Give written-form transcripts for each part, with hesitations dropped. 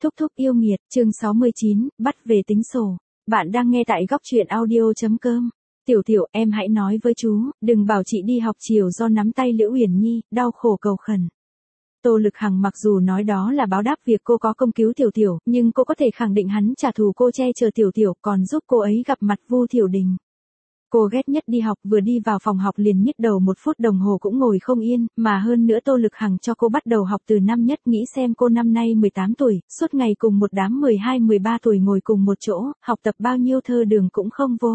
Thúc thúc yêu nghiệt, chương 69, bắt về tính sổ. Bạn đang nghe tại góc truyện audio.com. Tiểu tiểu, em hãy nói với chú, đừng bảo chị đi học chiều do nắm tay Liễu Uyển Nhi, đau khổ cầu khẩn. Tô Lực Hằng mặc dù nói đó là báo đáp việc cô có công cứu Tiểu Tiểu, nhưng cô có thể khẳng định hắn trả thù cô che chở Tiểu Tiểu còn giúp cô ấy gặp mặt Vu Thiểu Đình. Cô ghét nhất đi học, vừa đi vào phòng học liền nhức đầu 1 phút đồng hồ cũng ngồi không yên, mà hơn nữa Tô Lực Hằng cho cô bắt đầu học từ năm nhất, nghĩ xem cô năm nay 18 tuổi, suốt ngày cùng một đám 12-13 tuổi ngồi cùng một chỗ, học tập bao nhiêu thơ đường cũng không vô.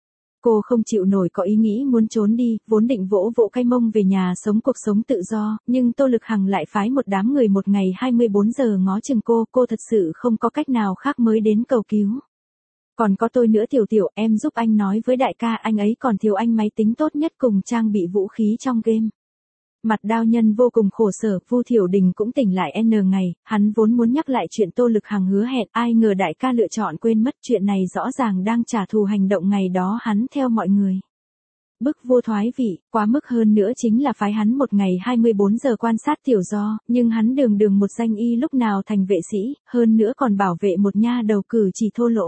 Cô không chịu nổi có ý nghĩ muốn trốn đi, vốn định vỗ vỗ cái mông về nhà sống cuộc sống tự do, nhưng Tô Lực Hằng lại phái một đám người một ngày 24 giờ ngó chừng cô thật sự không có cách nào khác mới đến cầu cứu. Còn có tôi nữa Tiểu Tiểu, em giúp anh nói với đại ca, anh ấy còn thiếu anh máy tính tốt nhất cùng trang bị vũ khí trong game. Mặt Đao Nhân vô cùng khổ sở, Vu Thiểu Đình cũng tỉnh lại n ngày, hắn vốn muốn nhắc lại chuyện Tô Lực Hằng hứa hẹn, ai ngờ đại ca lựa chọn quên mất, chuyện này rõ ràng đang trả thù hành động ngày đó hắn theo mọi người. Bức vô thoái vị, quá mức hơn nữa chính là phái hắn một ngày 24 giờ quan sát Tiểu Do, nhưng hắn đường một danh y lúc nào thành vệ sĩ, hơn nữa còn bảo vệ một nha đầu cử chỉ thô lỗ.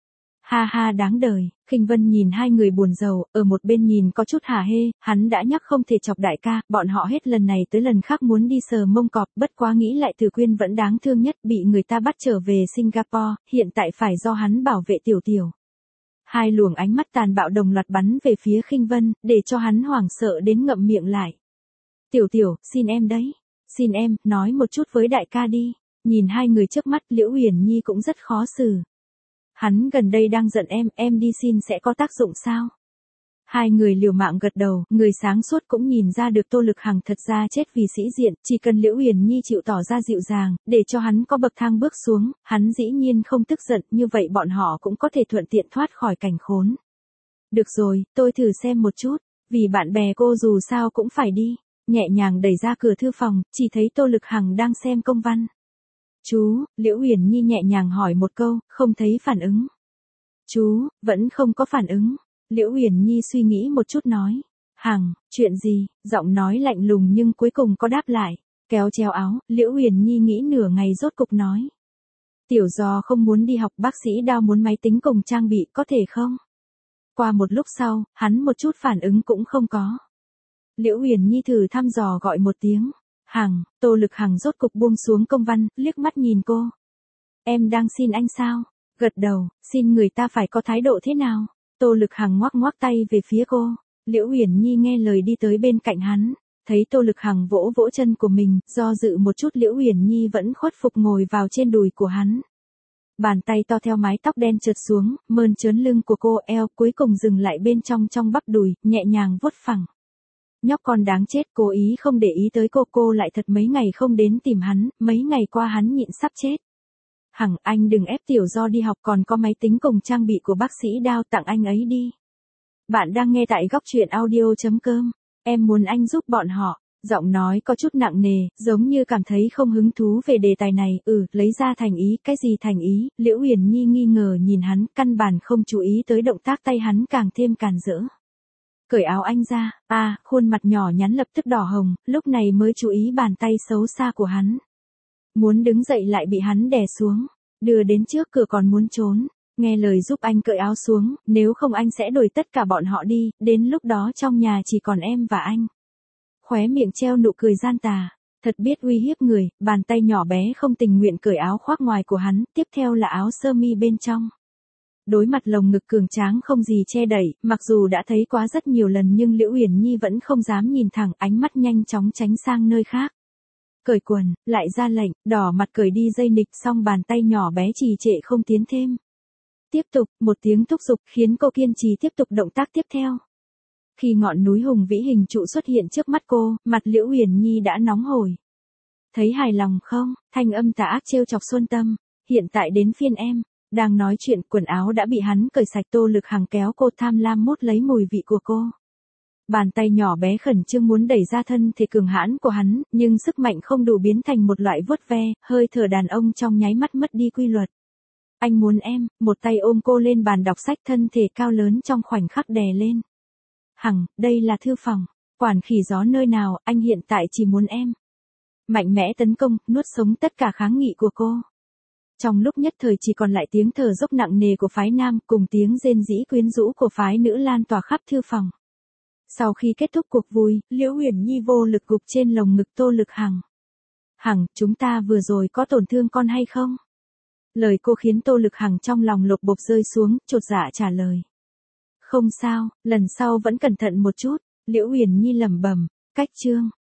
Ha ha đáng đời, Khinh Vân nhìn hai người buồn rầu, ở một bên nhìn có chút hả hê, hắn đã nhắc không thể chọc đại ca, bọn họ hết lần này tới lần khác muốn đi sờ mông cọp, bất quá nghĩ lại Từ Quyên vẫn đáng thương nhất, bị người ta bắt trở về Singapore, hiện tại phải do hắn bảo vệ Tiểu Tiểu. Hai luồng ánh mắt tàn bạo đồng loạt bắn về phía Khinh Vân, để cho hắn hoảng sợ đến ngậm miệng lại. Tiểu Tiểu, xin em đấy, xin em, nói một chút với đại ca đi. Nhìn hai người trước mắt, Liễu Uyển Nhi cũng rất khó xử. Hắn gần đây đang giận em đi xin sẽ có tác dụng sao? Hai người liều mạng gật đầu, người sáng suốt cũng nhìn ra được Tô Lực Hằng thật ra chết vì sĩ diện, chỉ cần Liễu Uyển Nhi chịu tỏ ra dịu dàng, để cho hắn có bậc thang bước xuống, hắn dĩ nhiên không tức giận, như vậy bọn họ cũng có thể thuận tiện thoát khỏi cảnh khốn. Được rồi, tôi thử xem một chút, vì bạn bè cô dù sao cũng phải đi. Nhẹ nhàng đẩy ra cửa thư phòng, chỉ thấy Tô Lực Hằng đang xem công văn. Chú, Liễu Uyển Nhi nhẹ nhàng hỏi một câu, không thấy phản ứng. Chú, vẫn không có phản ứng. Liễu Uyển Nhi suy nghĩ một chút nói. Hằng, chuyện gì? Giọng nói lạnh lùng nhưng cuối cùng có đáp lại. Kéo treo áo, Liễu Uyển Nhi nghĩ nửa ngày rốt cục nói. Tiểu Do không muốn đi học, bác sĩ Đao muốn máy tính cùng trang bị, có thể không? Qua một lúc sau, hắn một chút phản ứng cũng không có. Liễu Uyển Nhi thử thăm dò gọi một tiếng. Hằng, Tô Lực Hằng rốt cục buông xuống công văn, liếc mắt nhìn cô. Em đang xin anh sao? Gật đầu, xin người ta phải có thái độ thế nào? Tô Lực Hằng ngoắc ngoắc tay về phía cô. Liễu Uyển Nhi nghe lời đi tới bên cạnh hắn. Thấy Tô Lực Hằng vỗ vỗ chân của mình, do dự một chút Liễu Uyển Nhi vẫn khuất phục ngồi vào trên đùi của hắn. Bàn tay to theo mái tóc đen trượt xuống, mơn trớn lưng của cô, eo cuối cùng dừng lại bên trong bắp đùi, nhẹ nhàng vuốt phẳng. Nhóc con đáng chết, cố ý không để ý tới cô lại thật mấy ngày không đến tìm hắn, mấy ngày qua hắn nhịn sắp chết. Hằng, anh đừng ép Tiểu Do đi học, còn có máy tính cùng trang bị của bác sĩ Đao, tặng anh ấy đi. Bạn đang nghe tại góc truyện audio.com. Em muốn anh giúp bọn họ. Giọng nói có chút nặng nề, giống như cảm thấy không hứng thú về đề tài này. Lấy ra thành ý, cái gì thành ý? Liễu Uyển Nhi nghi ngờ nhìn hắn, căn bản không chú ý tới động tác tay hắn càng thêm càn rỡ. Cởi áo anh ra, khuôn mặt nhỏ nhắn lập tức đỏ hồng, lúc này mới chú ý bàn tay xấu xa của hắn. Muốn đứng dậy lại bị hắn đè xuống, đưa đến trước cửa còn muốn trốn, nghe lời giúp anh cởi áo xuống, nếu không anh sẽ đuổi tất cả bọn họ đi, đến lúc đó trong nhà chỉ còn em và anh. Khóe miệng treo nụ cười gian tà, thật biết uy hiếp người, bàn tay nhỏ bé không tình nguyện cởi áo khoác ngoài của hắn, tiếp theo là áo sơ mi bên trong. Đối mặt lồng ngực cường tráng không gì che đậy, mặc dù đã thấy quá rất nhiều lần nhưng Liễu Uyển Nhi vẫn không dám nhìn thẳng, ánh mắt nhanh chóng tránh sang nơi khác. Cởi quần, lại ra lệnh, đỏ mặt cởi đi dây nịch, xong bàn tay nhỏ bé trì trệ không tiến thêm. Tiếp tục, một tiếng thúc giục khiến cô kiên trì tiếp tục động tác tiếp theo. Khi ngọn núi hùng vĩ hình trụ xuất hiện trước mắt cô, mặt Liễu Uyển Nhi đã nóng hổi. Thấy hài lòng không? Thanh âm tà ác trêu chọc Xuân Tâm. Hiện tại đến phiên em. Đang nói chuyện, quần áo đã bị hắn cởi sạch. Tô Lực Hằng kéo cô tham lam mút lấy mùi vị của cô. Bàn tay nhỏ bé khẩn trương muốn đẩy ra thân thể cường hãn của hắn, nhưng sức mạnh không đủ biến thành một loại vuốt ve, hơi thở đàn ông trong nháy mắt mất đi quy luật. Anh muốn em, một tay ôm cô lên bàn đọc sách, thân thể cao lớn trong khoảnh khắc đè lên. Hằng, đây là thư phòng, quản khỉ gió nơi nào, anh hiện tại chỉ muốn em. Mạnh mẽ tấn công, nuốt sống tất cả kháng nghị của cô. Trong lúc nhất thời chỉ còn lại tiếng thở dốc nặng nề của phái nam cùng tiếng rên rỉ quyến rũ của phái nữ lan tỏa khắp thư phòng. Sau khi kết thúc cuộc vui, Liễu Uyển Nhi vô lực gục trên lồng ngực Tô Lực Hằng. Hằng, chúng ta vừa rồi có tổn thương con hay không? Lời cô khiến Tô Lực Hằng trong lòng lột bột rơi xuống, chột dạ trả lời. Không sao, lần sau vẫn cẩn thận một chút, Liễu Uyển Nhi lẩm bẩm, cách chương.